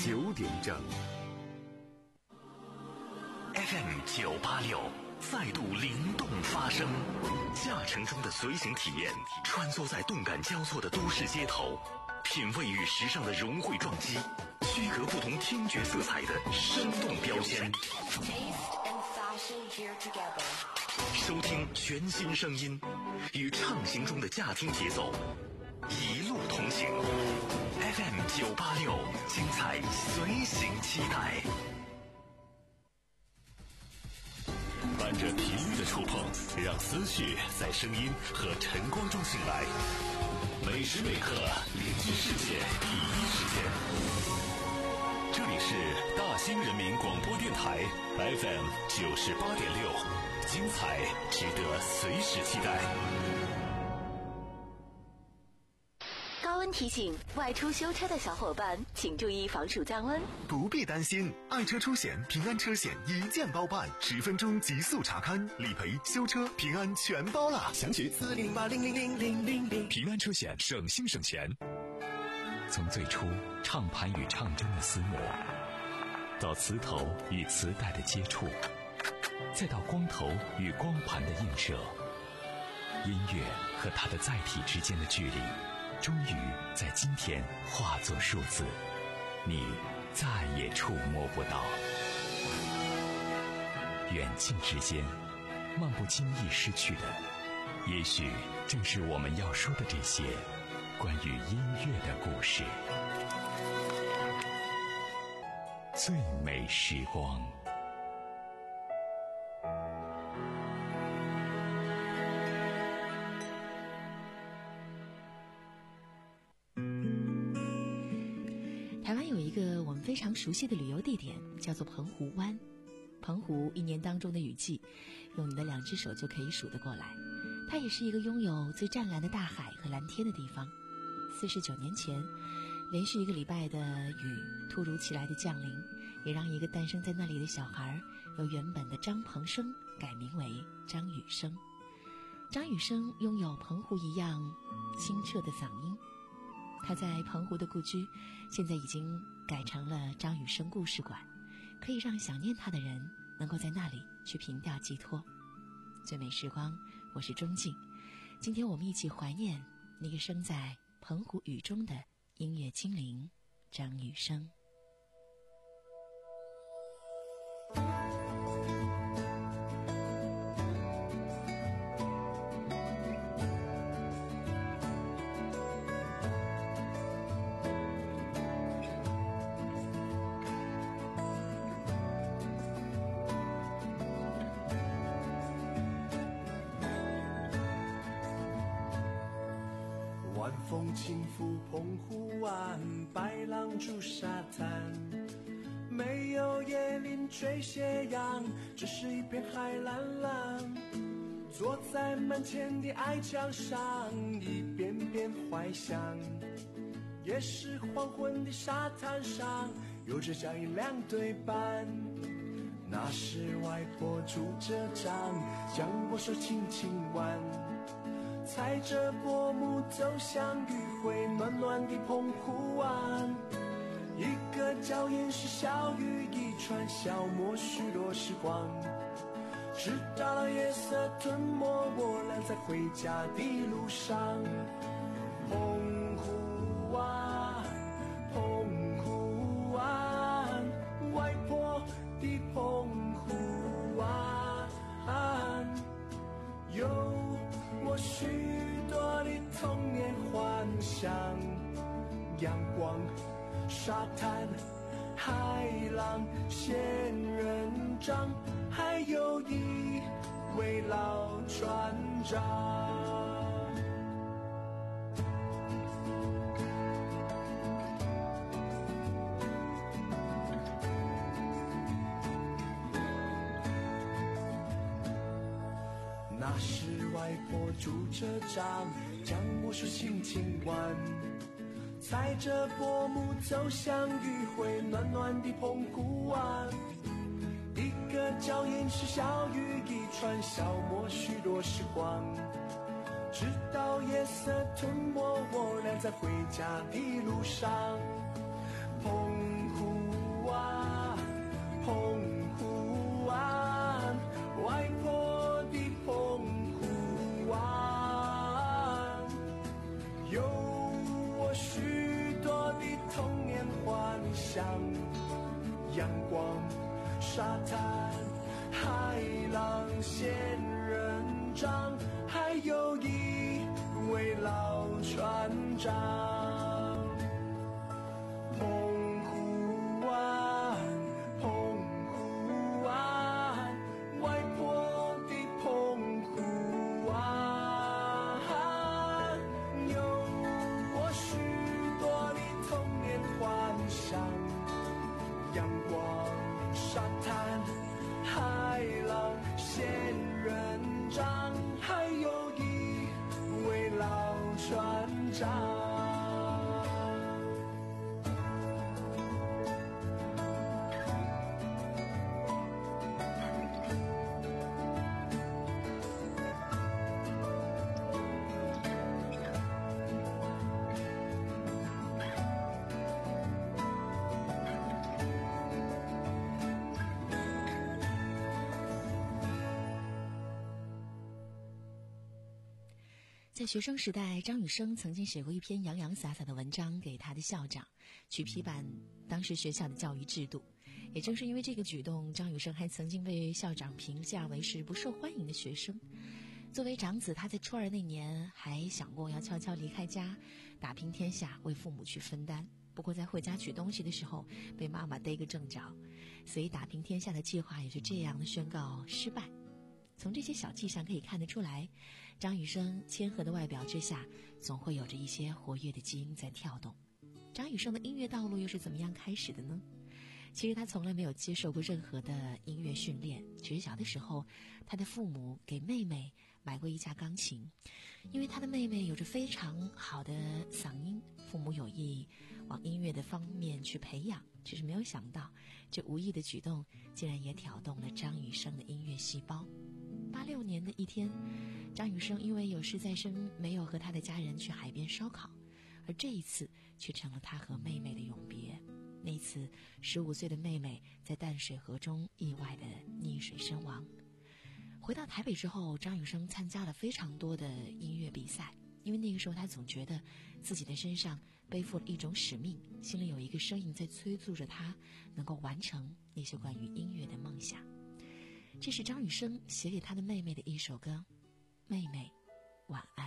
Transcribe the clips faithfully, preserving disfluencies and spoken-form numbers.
九点整。 F M 九八六再度灵动发声，驾乘中的随行体验，穿梭在动感交错的都市街头，品味与时尚的融汇撞击，区隔不同听觉色彩的生动标签。收听全新声音，与畅行中的驾听节奏，一路同行。F M 九八六，精彩随行期待。伴着频率的触碰，让思绪在声音和晨光中醒来。每时每刻聆听世界第一时间。这里是大兴人民广播电台 F M 九十八点六，精彩值得随时期待。 高温提醒，外出修车的小伙伴请注意防暑降温。 不必担心，爱车出险平安车险一键包办，十分钟极速查勘、理赔、修车，平安全包了。详询四零八零零零零零零。 平安车险，省心省钱。 从最初唱盘与唱针的撕磨，到磁头与磁带的接触，再到光头与光盘的映射，音乐和它的载体之间的距离，终于在今天化作数字，你再也触摸不到。远近之间，漫不经意失去的，也许正是我们要说的这些关于音乐的故事。最美时光。 台湾有一个我们非常熟悉的旅游地点，叫做澎湖湾。澎湖一年当中的雨季，用你的两只手就可以数得过来。它也是一个拥有最湛蓝的大海和蓝天的地方。四十九年前，连续一个礼拜的雨突如其来的降临，也让一个诞生在那里的小孩由原本的张鹏生改名为张雨生。张雨生拥有澎湖一样清澈的嗓音，他在澎湖的故居现在已经改成了张雨生故事馆，可以让想念他的人能够在那里去凭吊寄托。最美时光，我是钟静，今天我们一起怀念那个生在澎湖雨中的音乐精灵张雨生。 晚风轻拂澎湖湾，白浪逐沙滩，没有椰林缀斜阳，只是一片海蓝蓝。坐在门前的矮墙上，一遍遍怀想，也是黄昏的沙滩上，有着脚印两对半。那时外婆拄着杖，将我手轻轻挽，踩着薄暮走向余晖暖暖的澎湖湾，一个脚印是小雨一串，消磨许多时光，直到了夜色吞没我俩在回家的路上。澎湖湾，澎湖湾，外婆的澎湖湾，有我许多的童年幻想，阳光、沙滩、海浪、仙人掌，还有一位老船长。那时外婆拄着杖，将我手轻轻挽，踩着薄暮走向余晖暖暖的澎湖湾，一个脚印是小雨一串，消磨许多时光，直到夜色吞没我俩在回家的路上。澎湖想，阳光、沙滩、海浪、仙人掌，还有一位老船长。澎湖湾，澎湖湾，外婆的澎湖湾，有我许多的童年幻想，阳光、沙滩、海浪、仙人掌，还有一位老船长。 在学生时代，张雨生曾经写过一篇洋洋洒洒的文章给他的校长，去批判当时学校的教育制度。也正是因为这个举动，张雨生还曾经被校长评价为是不受欢迎的学生。作为长子，他在初二那年还想过要悄悄离开家，打拼天下，为父母去分担。不过在回家取东西的时候，被妈妈逮个正着，所以打拼天下的计划也就这样的宣告失败。从这些小迹象可以看得出来，张雨生谦和的外表之下，总会有着一些活跃的基因在跳动。张雨生的音乐道路又是怎么样开始的呢？其实他从来没有接受过任何的音乐训练，只是小的时候，他的父母给妹妹买过一架钢琴，因为他的妹妹有着非常好的嗓音，父母有意往音乐的方面去培养，只是没有想到，这无意的举动竟然也挑动了张雨生的音乐细胞。八六年的一天，张雨生因为有事在身，没有和他的家人去海边烧烤，而这一次却成了他和妹妹的永别。那次十五岁的妹妹在淡水河中意外的溺水身亡。回到台北之后，张雨生参加了非常多的音乐比赛，因为那个时候他总觉得自己的身上背负了一种使命，心里有一个声音在催促着他能够完成那些关于音乐的梦想。这是张雨生写给他的妹妹的一首歌，《妹妹晚安》。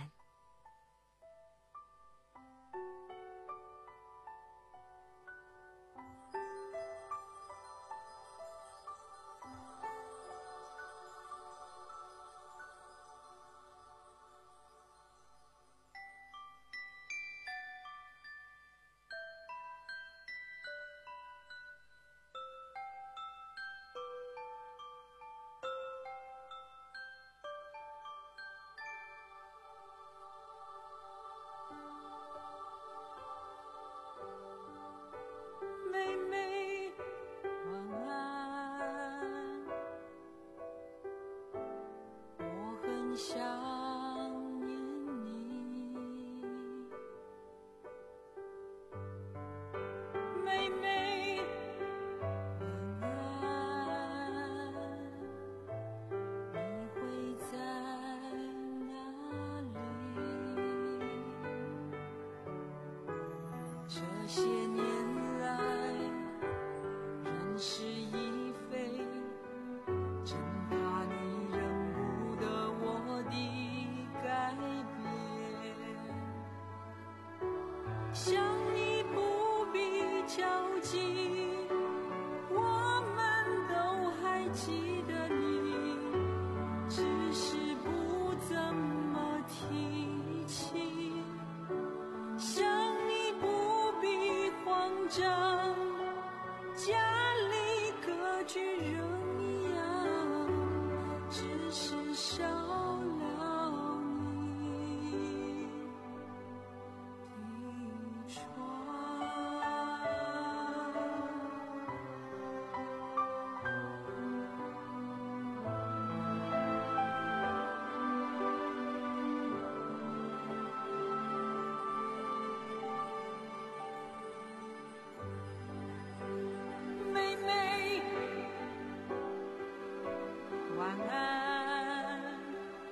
晚安，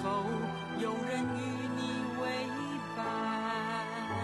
否有人与你为伴？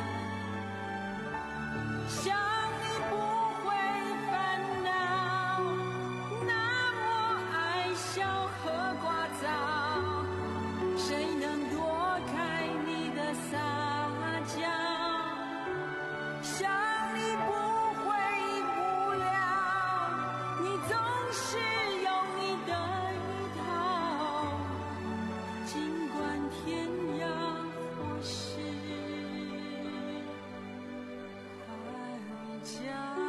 想你不会烦恼，那么爱笑和聒噪，谁能躲开你的撒娇？想你不会无聊，你总是有你的一套，尽管天涯或是海角。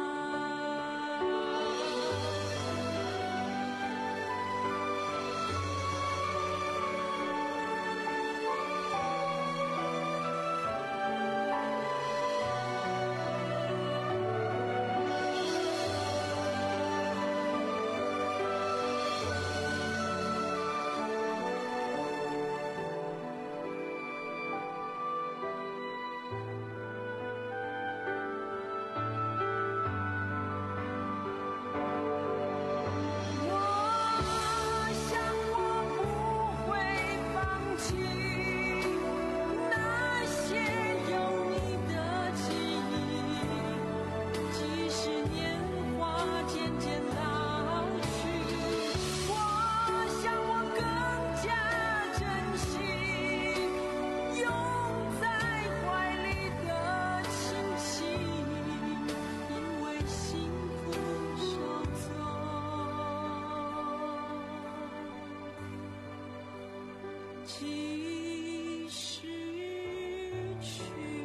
其实去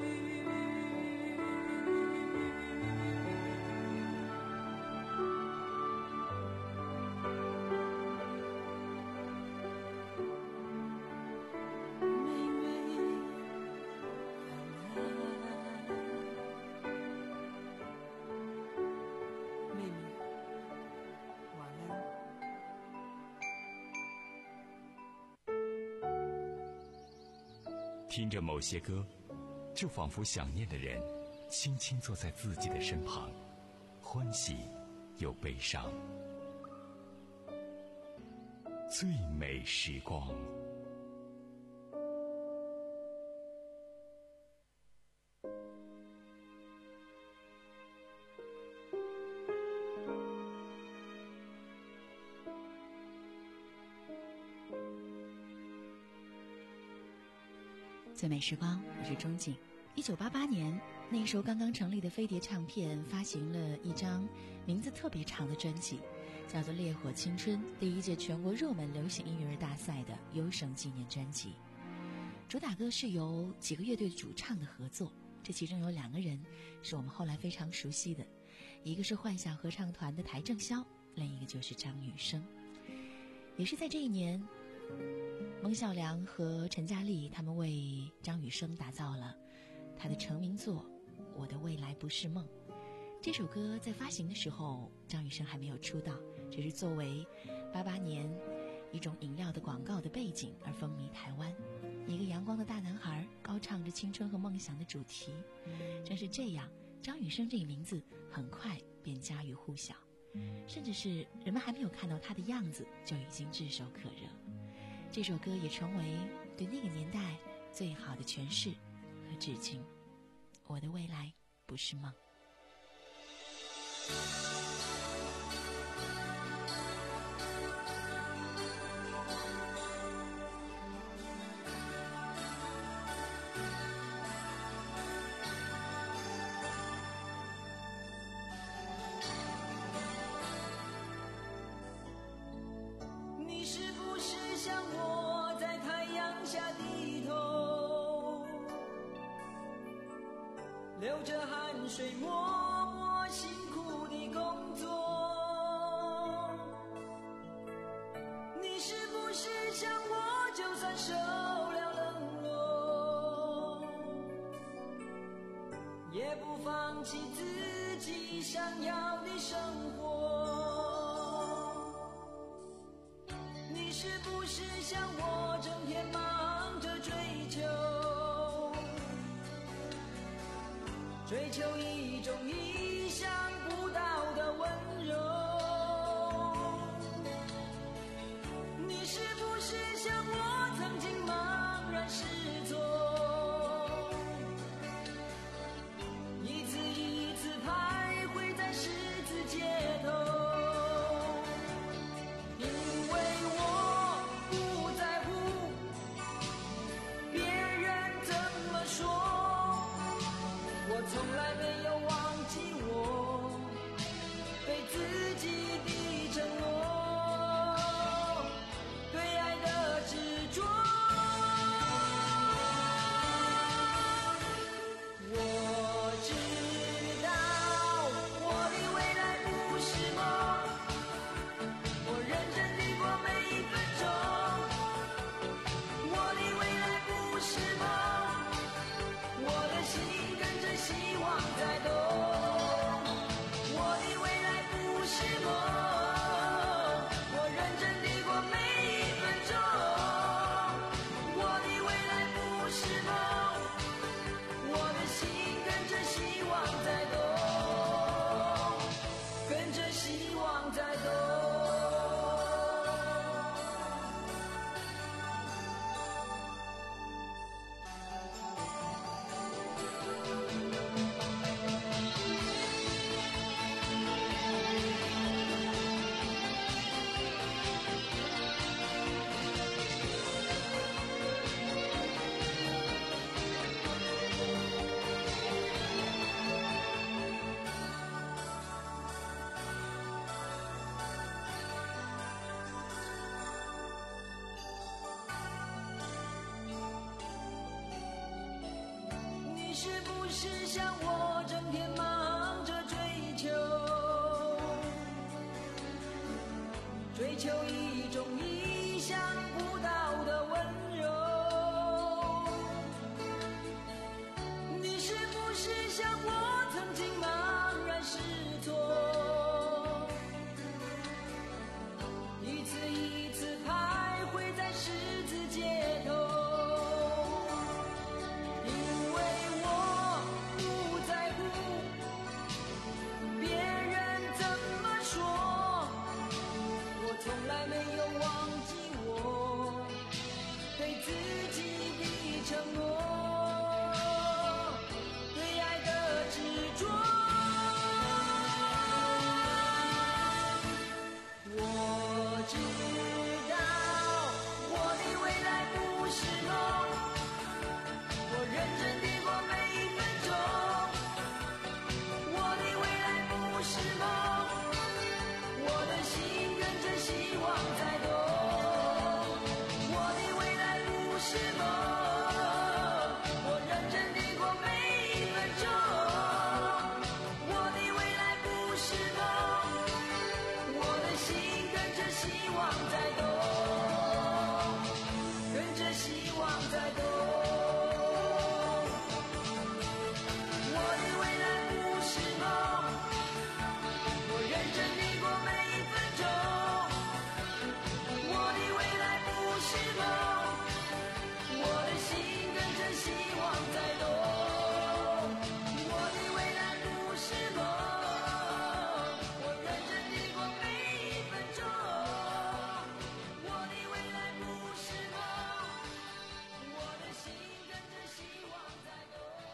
妹妹妹妹晚安。 听着某些歌，就仿佛想念的人轻轻坐在自己的身旁，欢喜又悲伤。最美时光。 最美时光，我是钟景。一九八八年，那时候刚刚成立的飞碟唱片发行了一张名字特别长的专辑，叫做《烈火青春》，第一届全国热门流行音乐日大赛的优胜纪念专辑。主打歌是由几个乐队主唱的合作，这其中有两个人是我们后来非常熟悉的，一个是幻想合唱团的邰正宵，另一个就是张雨生。也是在这一年，孟孝良和陈嘉丽他们为张雨生打造了他的成名作《我的未来不是梦》。这首歌在发行的时候，张雨生还没有出道，只是作为八八年一种饮料的广告的背景而风靡台湾。一个阳光的大男孩高唱着青春和梦想的主题，正是这样，张雨生这个名字很快便家喻户晓，甚至是人们还没有看到他的样子就已经炙手可热。这首歌也成为对那个年代最好的诠释和致敬。我的未来不是梦。 你是不是像我在太阳下低头，流着汗水默默辛苦地工作？你是不是像我就算受了冷落，也不放弃自己想要的生活？你是不是像我整天忙着追求，追求一种意想不到的温柔？你是不是像我曾经失措，一次一次徘徊在十字街头，因为我不在乎别人怎么说，我从来没有忘记我对自己的承诺，对爱的执着。我知道我的未来不是梦，我认真地过每一分钟。我的未来不是梦，我的心跟着希望在动。我的未来不是梦，我认真地过每一分钟。我的未来不是梦，我的心跟着希望在动，跟着希望在动。你是不是像我整天忙着追求，追求一种意想不到的温柔？你是不是像我曾经茫然失措，一次一次徘徊在十字街头？从来没有忘记我对自己的承诺，对爱的执着。我知道我的未来不是梦，我认真地过每一分钟。我的未来不是梦，我的心跟着希望在动。我的未来不是梦，我认真地过每一分钟。我的未来不是梦，我的心跟着希望在动，跟着希望在动。我的未来不是梦，我认真地过每一分钟。我的未来不是梦，我的心跟着希望在动。我的未来不是梦，我认真地过每一分钟。我的未来不是梦，我的心跟着希望在动。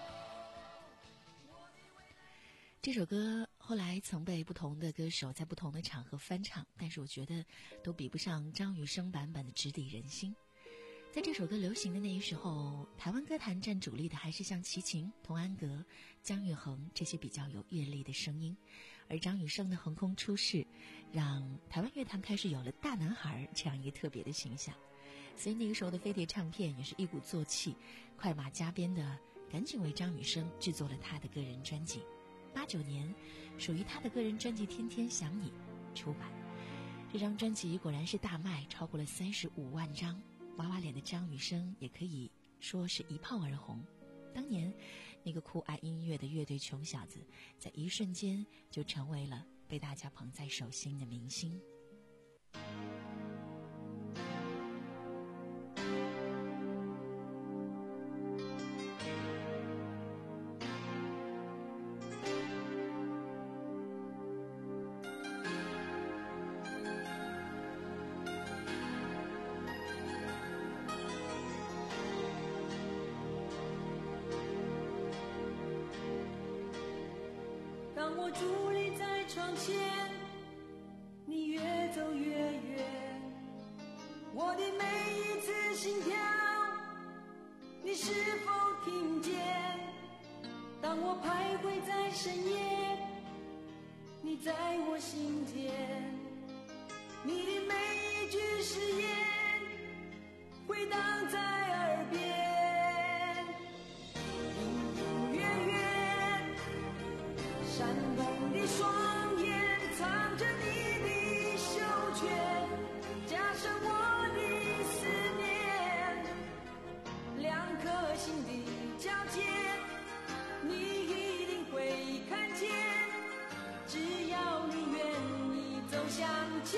这首歌后来曾被不同的歌手在不同的场合翻唱，但是我觉得都比不上张雨生版本的直抵人心。在这首歌流行的那一时候，台湾歌坛占主力的还是像齐秦、童安格、姜育恒这些比较有阅历的声音，而张雨生的横空出世让台湾乐坛开始有了大男孩这样一个特别的形象。所以那个时候的飞碟唱片也是一鼓作气，快马加鞭的赶紧为张雨生制作了他的个人专辑。八九年属于他的个人专辑《天天想你》出版，这张专辑果然是大卖，超过了三十五万张。娃娃脸的张雨生也可以说是一炮而红。当年那个酷爱音乐的乐队穷小子，在一瞬间就成为了被大家捧在手心的明星。 当我伫立在窗前，你越走越远，我的每一次心跳，你是否听见？当我徘徊在深夜，你在我心间，你的每一句誓言回荡在耳边，隐隐约约，闪动的双眼藏着你的袖圈，加上我的思念，两颗心的交界，你一定会看见，只要你愿意走向前。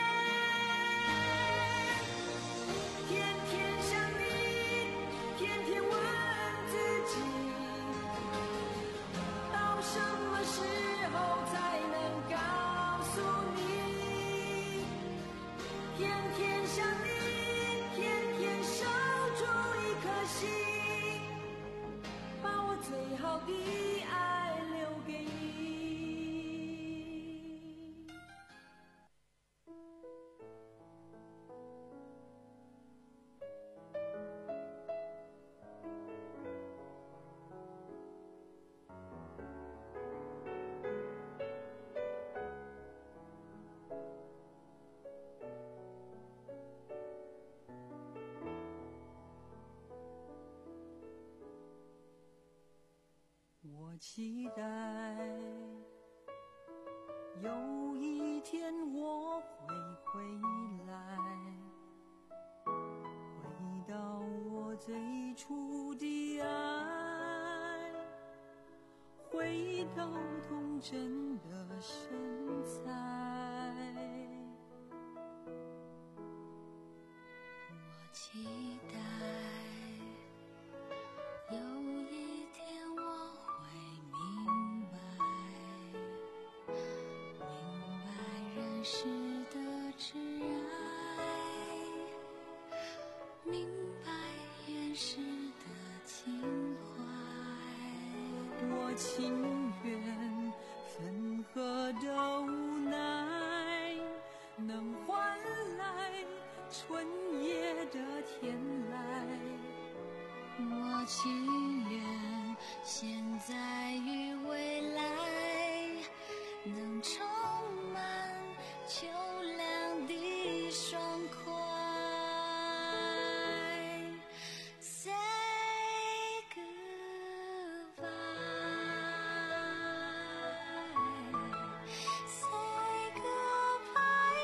天天想你，天天问自己，到什么时候才能告诉你？天天想你，天天守住一颗心，把我最好的爱留给你。我期待有一天我会回来，回到我最初的爱，回到童真的身材。我期待有一天我会明白，明白人世的挚爱，明白原始的情怀。我情愿分合的无奈，能换来春夜的天籁。我情愿现在与未来能充满秋凉的爽快。 Say goodbye, say goodbye,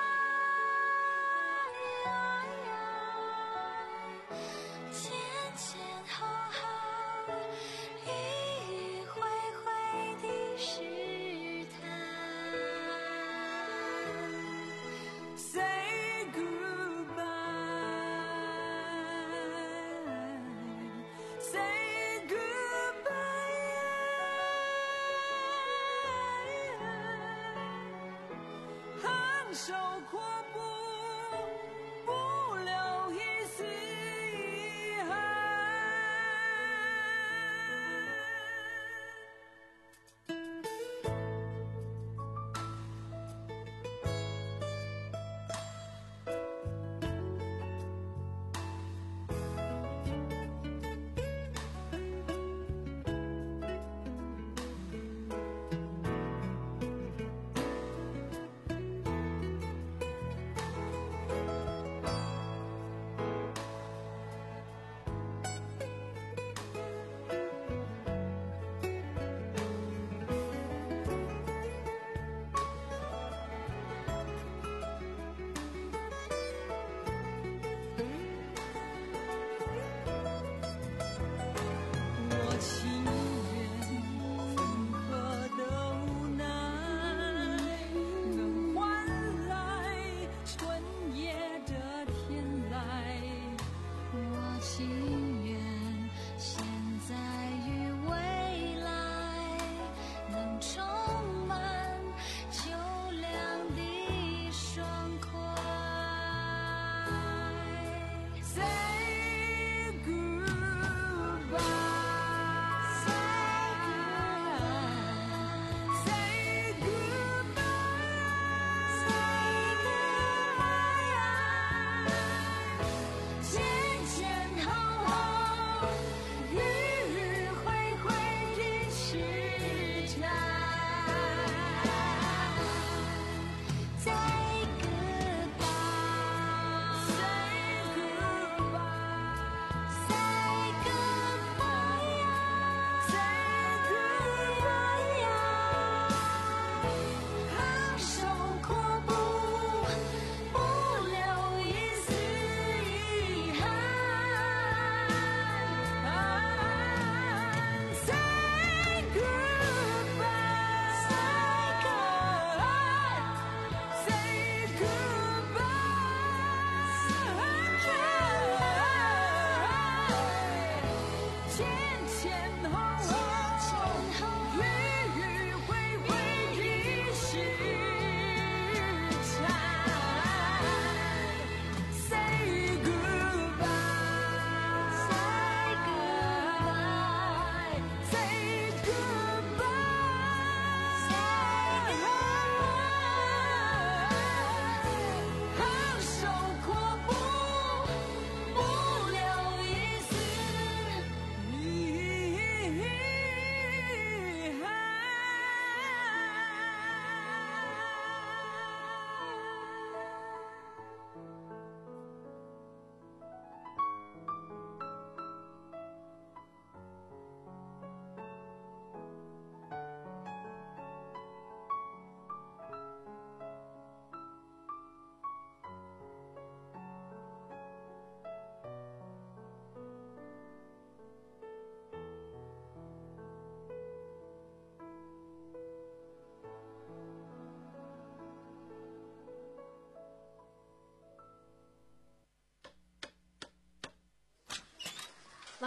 前前后后，迂迂回回的试探。Say goodbye, say goodbye, 昂首阔步，不留一丝遗憾。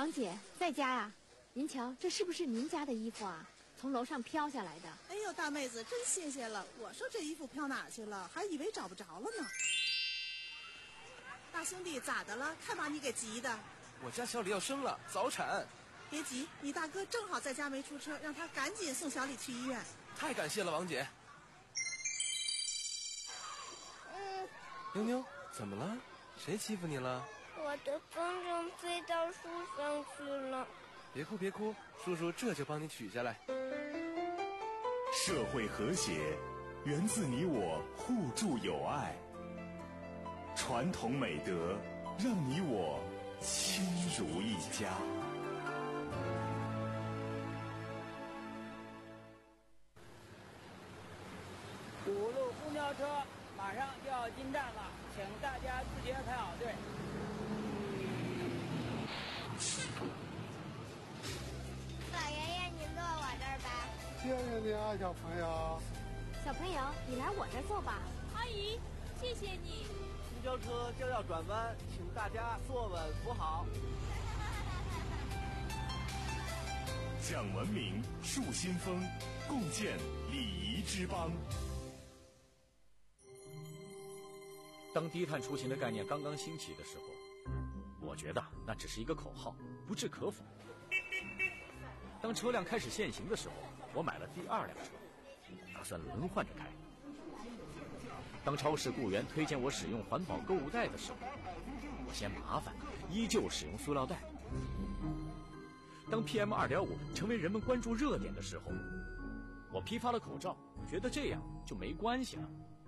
王姐在家呀？您瞧，这是不是您家的衣服啊？从楼上飘下来的。 哎呦，大妹子真新鲜了！我说这衣服飘哪儿去了，还以为找不着了呢。大兄弟，咋的了？看把你给急的。 我家小李要生了，早产。 别急，你大哥正好在家没出车，让他赶紧送小李去医院。 太感谢了，王姐。 嗯。 妞妞，怎么了？谁欺负你了？ 我的风筝飞到树上去了。 别哭别哭，叔叔这就帮你取下来。 社会和谐源自你我互助友爱，传统美德让你我亲如一家。 五路公交车马上就要进站了，请大家自觉排好队。 老爷爷，您坐我这儿吧。 谢谢你啊，小朋友。 小朋友，你来我这儿坐吧。 阿姨，谢谢你。 公交车将要转弯，请大家坐稳扶好。 讲文明，树新风，共建礼仪之邦。 当低碳出行的概念刚刚兴起的时候，我觉得那只是一个口号，不置可否。当车辆开始限行的时候，我买了第二辆车，打算轮换着开。当超市雇员推荐我使用环保购物袋的时候，我嫌麻烦，依旧使用塑料袋。当 P M 二点五 成为人们关注热点的时候，我批发了口罩，觉得这样就没关系了。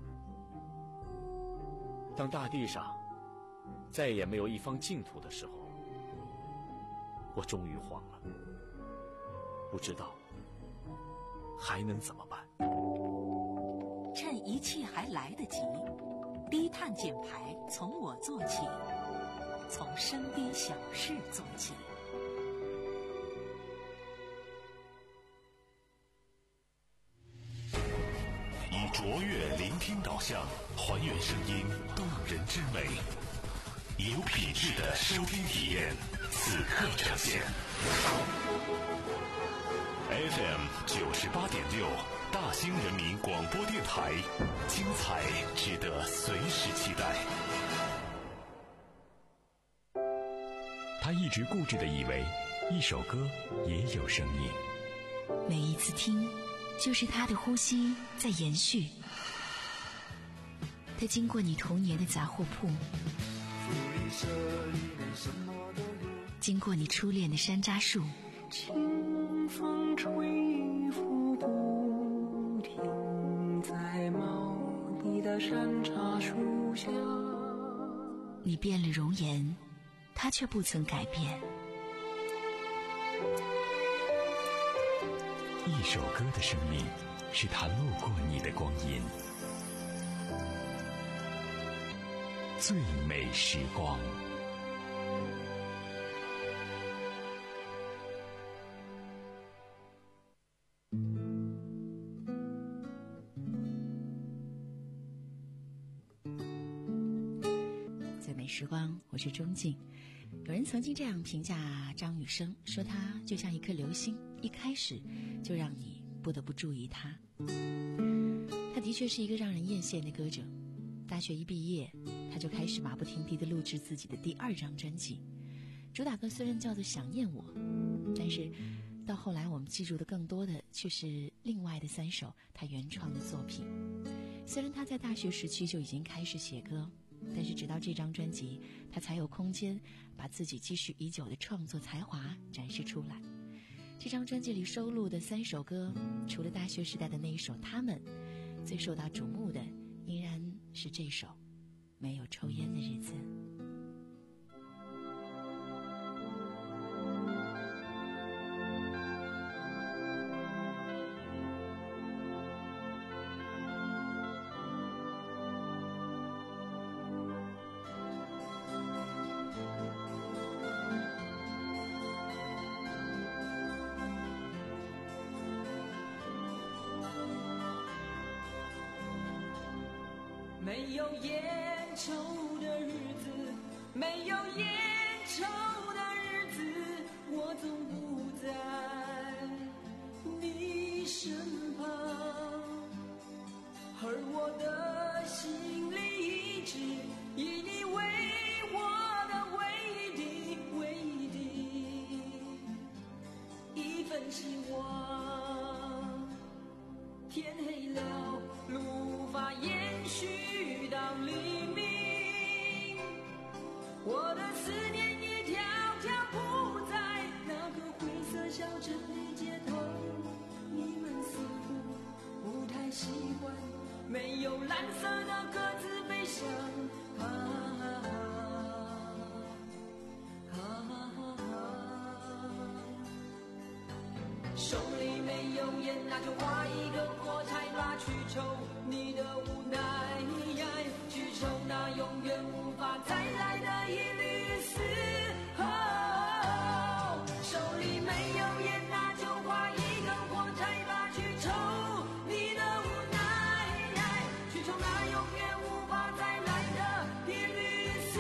当大地上再也没有一方净土的时候，我终于慌了，不知道还能怎么办。 趁一切还来得及，低碳减排从我做起，从身边小事做起。 以卓越聆听导向，还原声音动人之美，以有品质的收听体验，此刻呈现。F M 九十八点六，大兴人民广播电台，精彩值得随时期待。 他一直固执地以为，一首歌也有生命。 每一次听，就是他的呼吸在延续。他经过你童年的杂货铺，经过你初恋的山楂树， 清风吹拂不停，在茂密的山楂树下。 你变了容颜，他却不曾改变。 一首歌的生命，是他路过你的光阴。最美时光。 最美时光，我是钟静。有人曾经这样评价张雨生，说他就像一颗流星，一开始就让你不得不注意他。他的确是一个让人艳羡的歌者。大学一毕业，他就开始马不停蹄地录制自己的第二张专辑，主打歌虽然叫做《想念我》，但是到后来我们记住的更多的却是另外的三首他原创的作品。虽然他在大学时期就已经开始写歌，但是直到这张专辑，他才有空间把自己积蓄已久的创作才华展示出来。这张专辑里收录的三首歌，除了大学时代的那一首《他们》，最受到瞩目的依然是这首《没有抽烟的日子》。 没有烟抽的日子，没有烟抽的日子， 蓝色的鸽子飞翔。啊啊手里没有烟，那就划一根火柴吧，去抽你的无奈，去抽那永远无法再来的一缕丝。哦，手里没有烟，那就划一根火柴吧，去抽你的无奈，去抽那永远无法再来的一缕丝。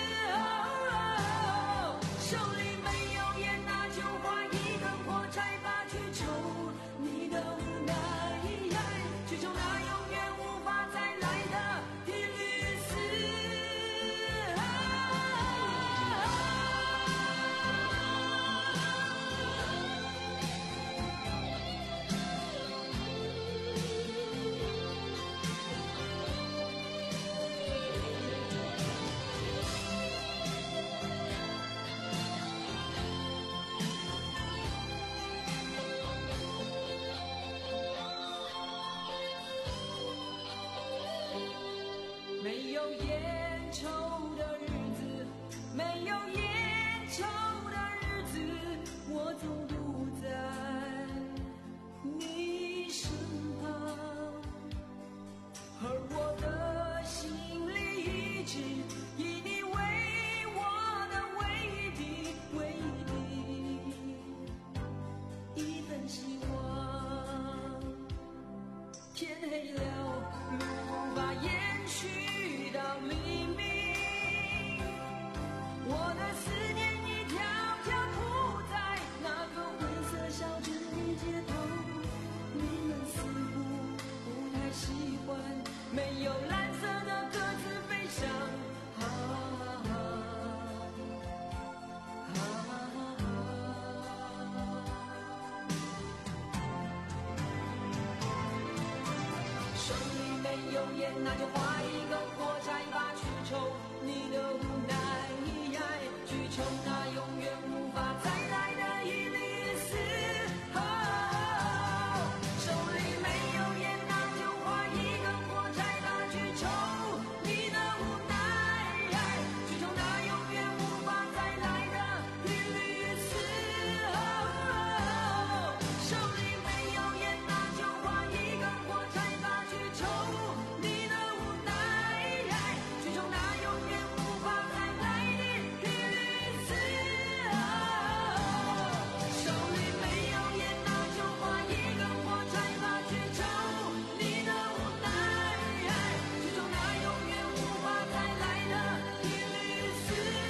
哦，手里没有烟，那就划一根火柴吧，去抽你的无奈，去抽那永远无法再来的一缕丝。没有烟抽的日子，没有烟抽的日子，我总不在你身旁，而我的心里一直以你为我的唯一的唯一的一份希望。天黑了，路无法延续到黎明，我的思念一条条铺在那个灰色小镇的街头，你们似乎不太喜欢没有蓝色的鸽子飞翔。啊啊啊手里没有烟，那就划一根火柴吧，去抽你的无奈，去抽那永远无法再来的一缕丝。哦，手里没有烟，那就划一根火柴吧，去抽你的无奈，去抽那永远无法再来的一缕丝。哦，手里没有烟，那就划一根火柴吧，去抽你的无奈，去抽那永远无法再来的一缕丝。哦，手里没有烟，那就划一根火柴吧，去抽你的无奈，去抽那永远无法再来的一缕丝。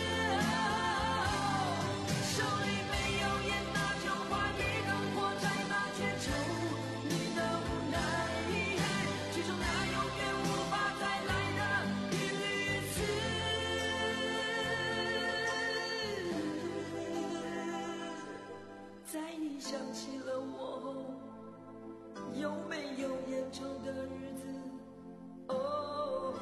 手里没有烟，那就划一根火柴吧，去抽你的无奈，去抽那永远无法再来的一缕丝。在你想起了我，有没有烟抽的日子？哦。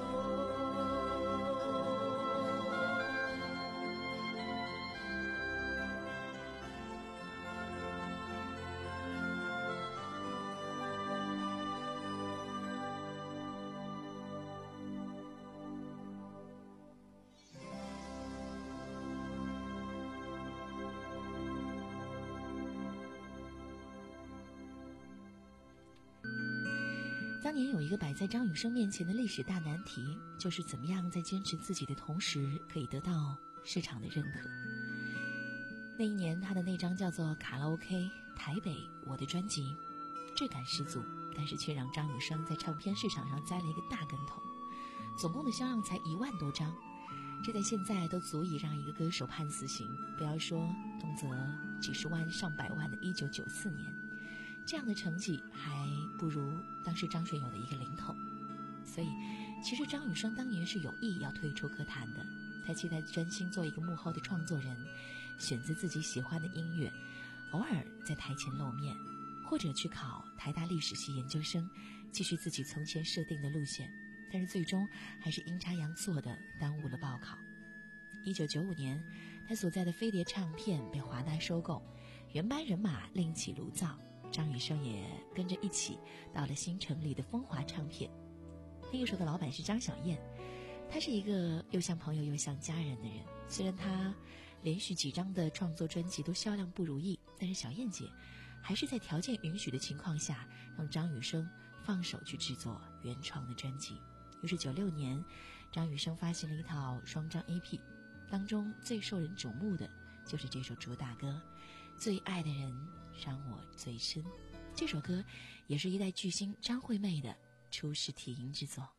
当年有一个摆在张雨生面前的历史大难题，就是怎么样在坚持自己的同时可以得到市场的认可。那一年他的那张叫做《卡拉 OK 台北我的》专辑质感十足，但是却让张雨生在唱片市场上栽了一个大跟头，总共的销量才一万多张，这在现在都足以让一个歌手判死刑，不要说动辄几十万上百万的一九九四年，这样的成绩还不如当时张学友的一个零头。所以其实张雨生当年是有意要退出歌坛的，他期待专心做一个幕后的创作人，选择自己喜欢的音乐，偶尔在台前露面，或者去考台大历史系研究生，继续自己从前设定的路线，但是最终还是阴差阳错的耽误了报考。一九九五年，他所在的飞碟唱片被华纳收购，原班人马另起炉灶，张雨生也跟着一起到了新成立的风华唱片。 那个时候的老板是张小燕，她是一个又像朋友又像家人的人。虽然她连续几张的创作专辑都销量不如意，但是小燕姐还是在条件允许的情况下，让张雨生放手去制作原创的专辑。于是九六年，张雨生发行了一套双张 A P， 当中最受人瞩目的就是这首主打歌《最爱的人伤我最深》。这首歌也是一代巨星张惠妹的初试体音之作。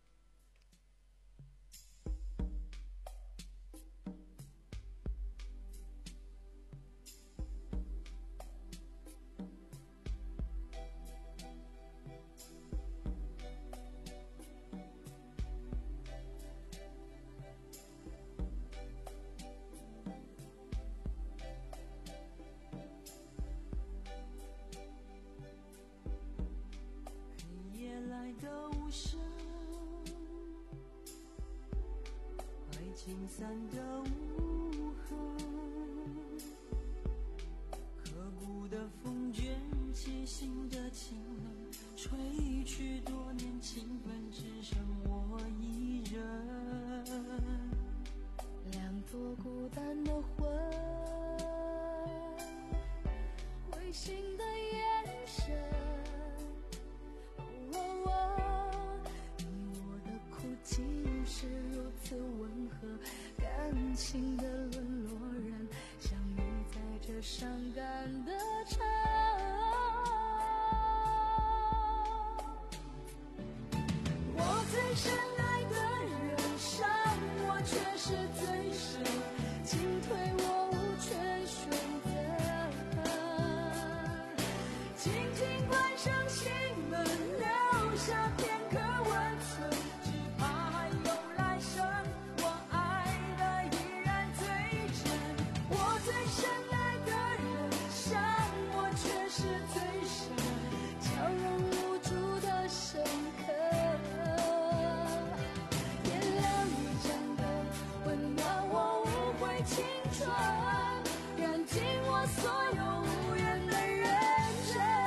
清散的无痕，刻骨的风卷起心的情冷，吹去多年情分，只剩我一人。两座孤单的魂，灰心的眼神，哦哦，你我的苦竟是如此温和，感情的沦落人，相遇在这伤感的城。我最深爱的人，伤我却是最深，进退我无权选择。轻轻关上心门，留下片刻温存，只怕还有来生，我爱的依然最真。我最深爱的人，伤我却是最深，叫人无助的深刻。点亮一盏灯，温暖我无悔青春，燃尽我所有无言的认真。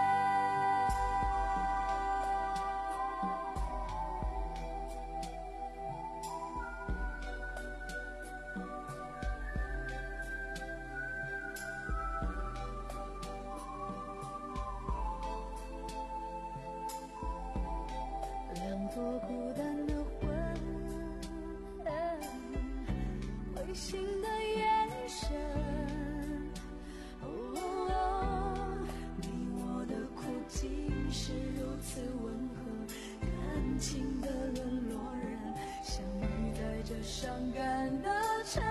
两座孤单的魂，灰心的眼神，哦，你我的苦竟是如此温和，感情的沦落人，相遇在这伤感的城。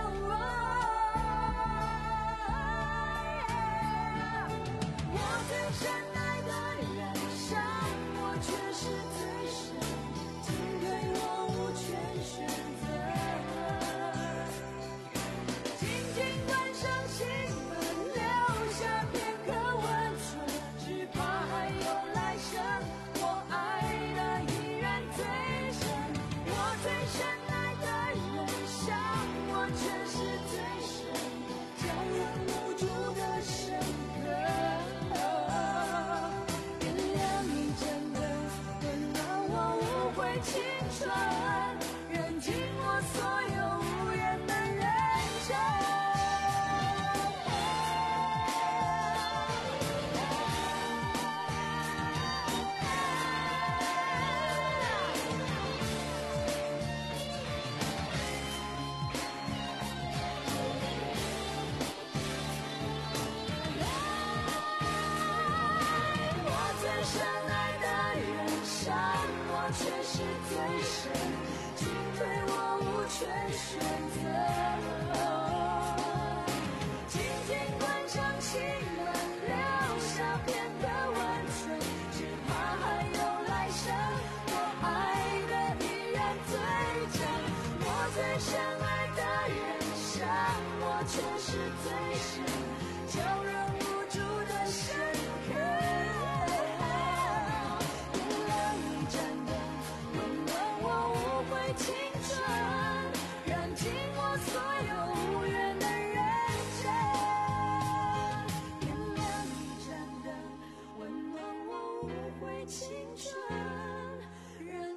我最深爱的人，伤我却是最深，进退我无权选择。紧紧关上心门，留下片刻温存，只怕还有来生，我爱的依然最深。我最深爱的人，伤我却是最深，叫人无助的深刻。点亮一盏灯，温暖我无悔青春，燃尽我所有无言的认真。我最深爱的人，伤我却是最深，进退我无权选择。紧紧关上心门，留下片刻温存，只怕还有来生，我爱的依然最真。我最深爱的人，伤我却是最深，叫人无助的深刻。点亮一盏灯，温暖我无悔青春，燃尽我所有无言的认真。点亮一盏灯，温暖我无悔青春，燃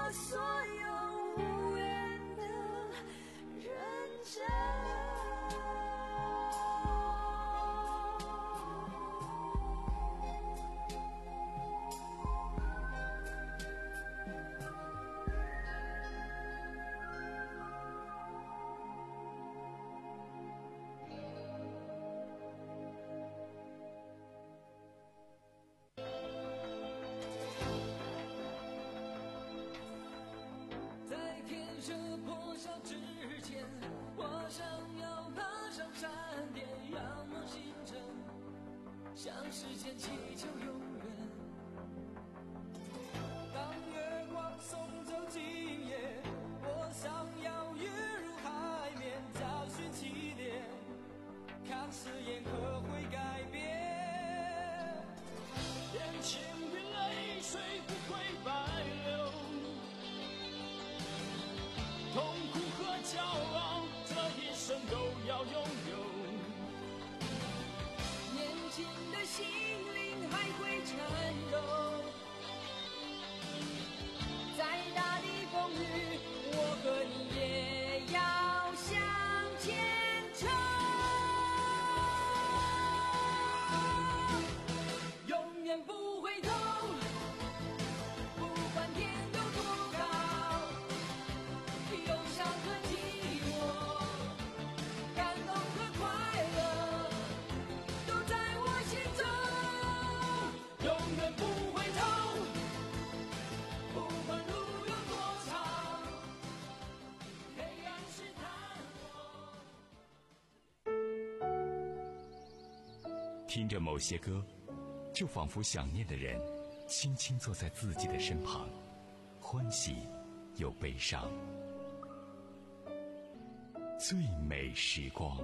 我所有无缘的认真。 向时间祈求永远。当月光送走今夜，我想要跃入海面，找寻起点，看誓言可会改变。年轻的泪水不会白流，痛苦和骄傲这一生都要拥有。 年轻的心灵还会颤抖，再大的风雨，我和你也要向前冲。永远不回头，不管天有多高，忧伤和寂寞，感动和快乐，都在我心中。永远不回头，不管路有多长，黑暗试探我。 听着某些歌，就仿佛想念的人轻轻坐在自己的身旁，欢喜又悲伤。最美时光。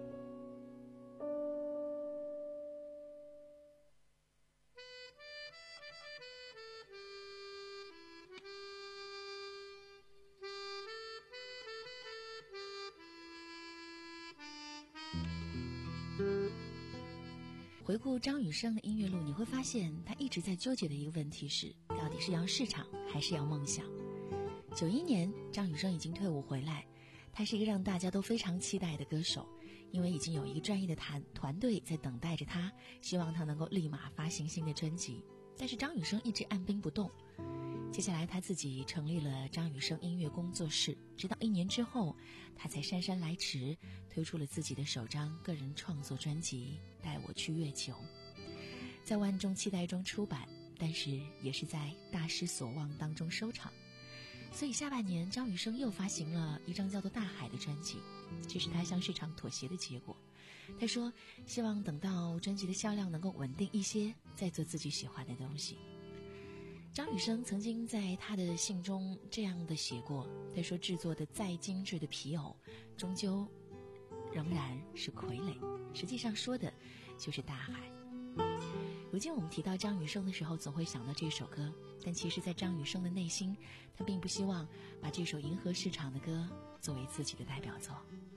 回顾张雨生的音乐路，你会发现他一直在纠结的一个问题是，到底是要市场还是要梦想。九一年张雨生已经退伍回来，他是一个让大家都非常期待的歌手，因为已经有一个专业的团团队在等待着他，希望他能够立马发行新的专辑。但是张雨生一直按兵不动，接下来他自己成立了张雨生音乐工作室，直到一年之后，他才姗姗来迟推出了自己的首张个人创作专辑《带我去月球》，在万众期待中出版，但是也是在大失所望当中收场。所以下半年张雨生又发行了一张叫做《大海》的专辑，这是他向市场妥协的结果。他说希望等到专辑的销量能够稳定一些，再做自己喜欢的东西。张雨生曾经在他的信中这样的写过，他说制作的再精致的皮偶终究仍然是傀儡，实际上说的就是大海。如今我们提到张雨生的时候，总会想到这首歌，但其实在张雨生的内心，他并不希望把这首迎合市场的歌作为自己的代表作。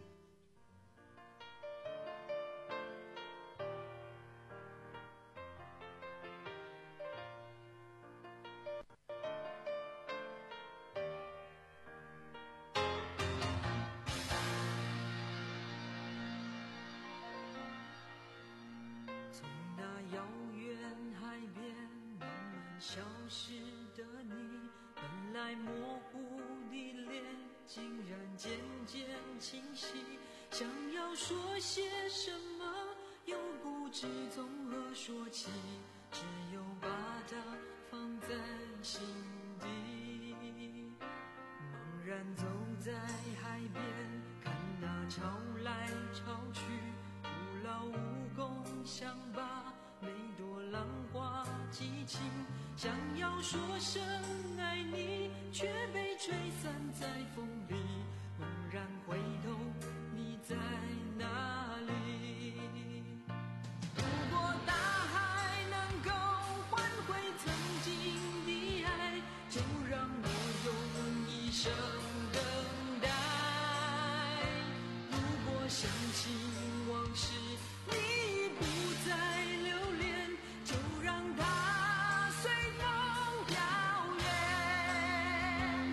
消失的你，本来模糊的脸竟然渐渐清晰，想要说些什么又不知从何说起，只有把它放在心底。茫然走在海边，看那潮来潮去，徒劳无功，想把每朵浪花记清，想要说声爱你，却被吹散在风里。猛然回头，你在哪里？如果大海能够换回曾经的爱，就让我用一生等待。如果想起往事，你不再留恋，就让它随风飘远。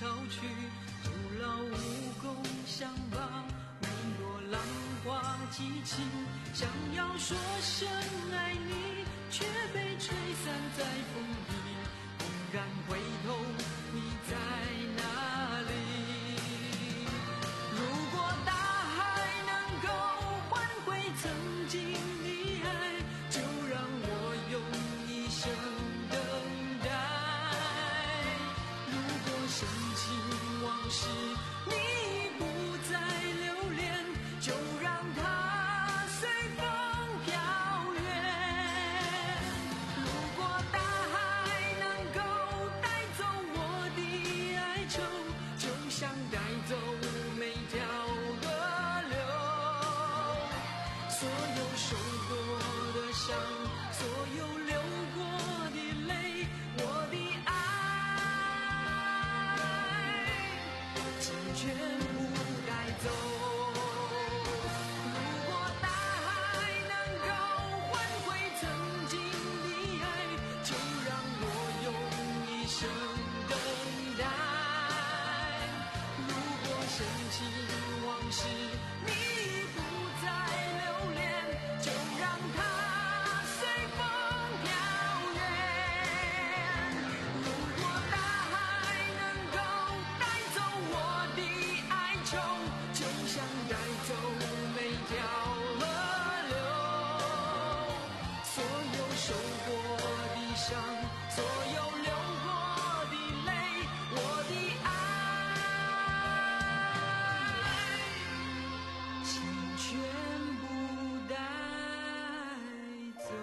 潮去，徒劳无功相报，每朵浪花激情，想要说声爱你，却被吹散在风里，猛然回头，你在哪里？如果大海能够换回曾经的爱，就让我用一生等待。如果深情往事你不再留恋，就让它随风飘远。如果大海能够带走我的哀愁，就像带走每条河流，所有受过的伤，所有流过的泪，我的爱请全部带走。如果大海能够换回曾经的爱，就让我用一生等待。如果深情往事你不再留恋，就让它随风飘远。如果大海能够带走我的哀愁，就像带走每条河流，所有受过的伤，所有流过的泪，我的爱请全部带走。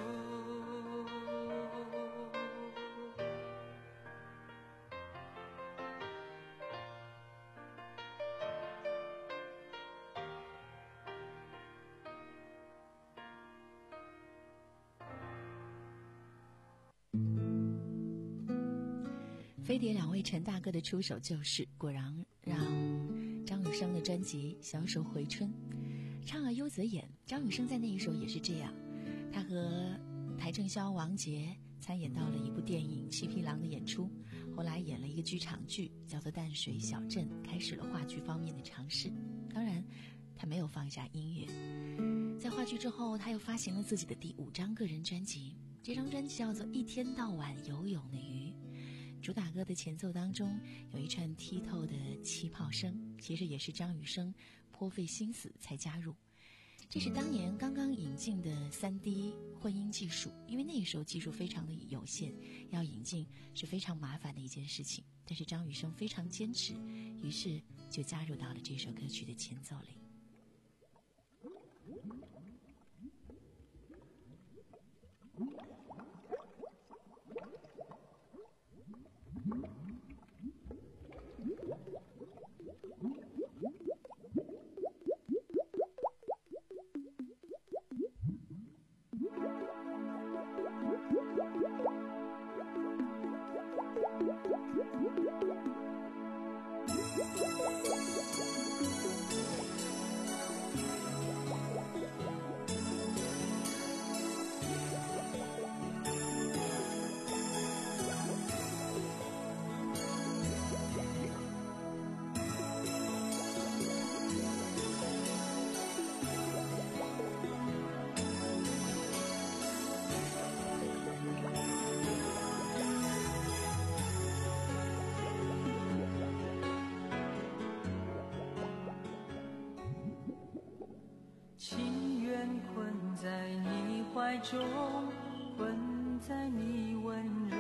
飞碟两位陈大哥的出手救世，果然让张雨生的专辑小手回春。唱啊优则演，张雨生在那一首也是这样，他和邰正宵、王杰参演到了一部电影《七匹狼》的演出，后来演了一个剧场剧叫做《淡水小镇》，开始了话剧方面的尝试。当然他没有放下音乐，在话剧之后他又发行了自己的第五张个人专辑，这张专辑叫做《一天到晚游泳的鱼》。主打歌的前奏当中有一串剔透的气泡声，其实也是张雨生颇费心思才加入。这是当年刚刚引进的 三 D 混音技术，因为那时候技术非常的有限，要引进是非常麻烦的一件事情，但是张雨生非常坚持，于是就加入到了这首歌曲的前奏里。 在你怀中，困在你温柔，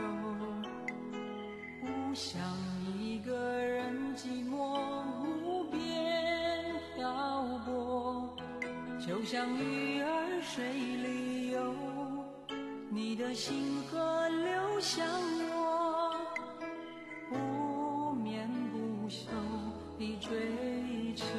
不想一个人寂寞无边漂泊，就像鱼儿水里游，你的心河流向我，不眠不休地追求。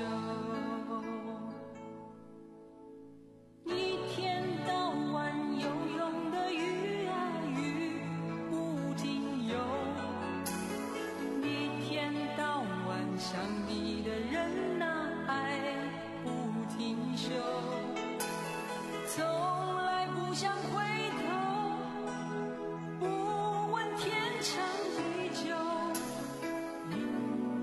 想你的人呐，爱不停休，从来不想回头，不问天长地久，因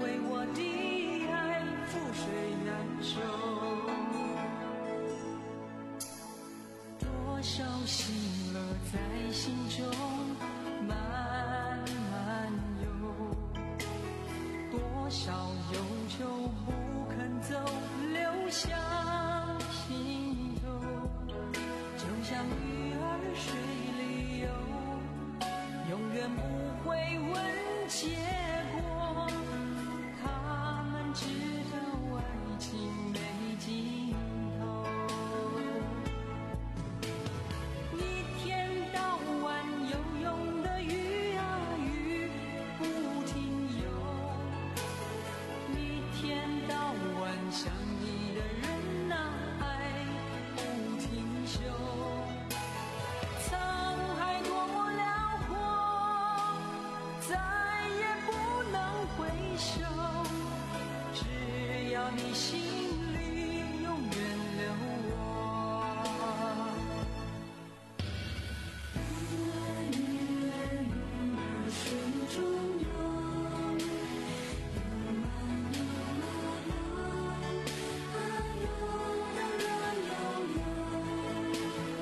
行了，在心中慢慢游，多少忧愁不肯走，流向心头，就像鱼儿水里游，永远不会问结果，他们知道爱情没尽头。一天到晚游泳的鱼啊鱼不停游，一天到晚想你的人啊爱不停休。沧海多么辽阔，再也不能回首，只要你心里永远留我。鱼儿鱼儿水中游，游啊游啊游，啊游啊游啊游。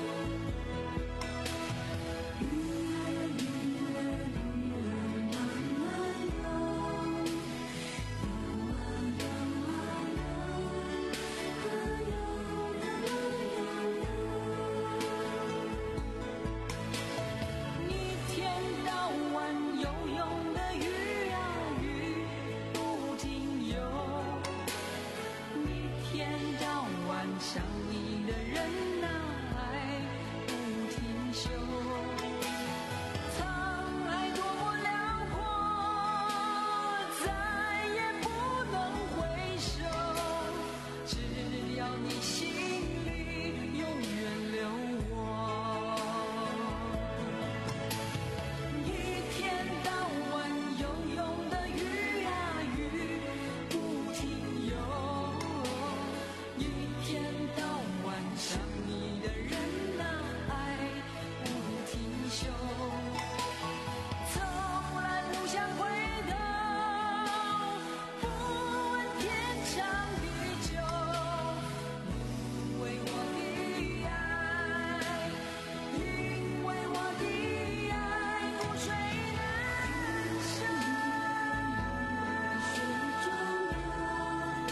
鱼儿鱼儿鱼儿慢慢游，游啊游啊游，啊游啊游啊游。一天到晚游泳的鱼啊鱼不停游，一天到晚想你的人啊爱不停休。沧海多么辽阔，再也不能回首，只要你心里永远留我。一天到晚游泳的鱼啊鱼不停游，一天到晚想你的人啊爱不停休，从来不想回头，不问天长地久，因为我的爱，因为我的爱覆水难收。水中游，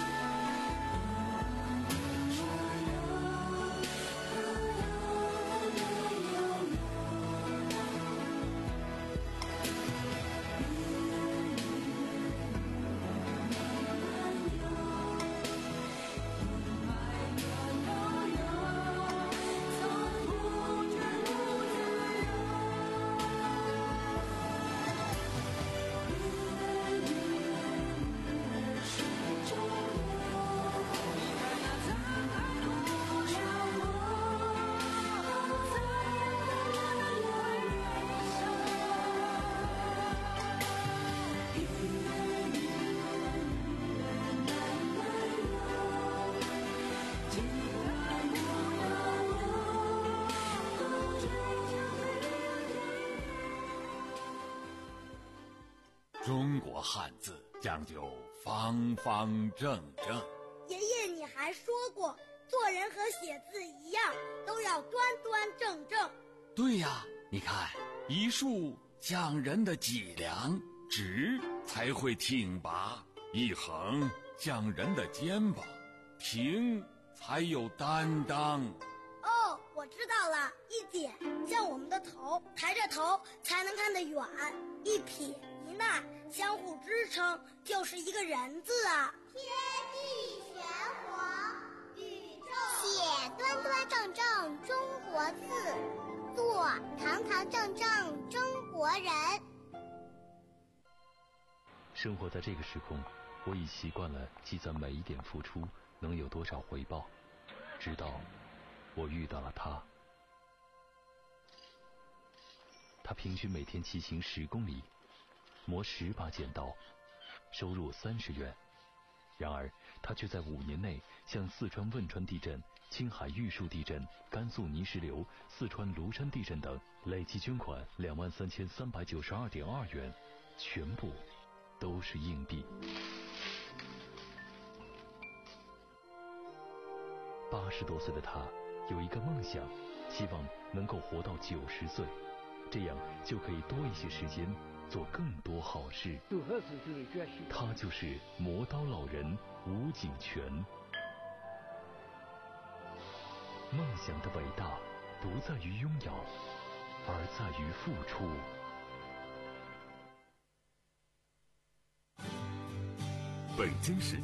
游啊游啊游，啊游啊游中国汉字讲究方方正正。 爷爷，你还说过，做人和写字一样，都要端端正正。 对呀，你看，一竖讲人的脊梁，直才会挺拔；一横讲人的肩膀，平才有担当。 哦，我知道了，一点像我们的头，抬着头才能看得远；一撇一捺相互支撑，就是一个人字啊。 天地玄黄，宇宙写端端正正中国字，做堂堂正正中国人。 生活在这个时空，我已习惯了计算每一点付出能有多少回报，直到我遇到了他。他平均每天骑行十公里，磨十把剪刀，收入三十元。然而他却在五年内向四川汶川地震、青海玉树地震、甘肃泥石流、四川庐山地震等累计捐款两万三千三百九十二点二元，全部都是硬币。八十多岁的他有一个梦想， 希望能够活到九十岁，这样就可以多一些时间做更多好事。他就是磨刀老人吴景全。梦想的伟大不在于拥有，而在于付出。 北京时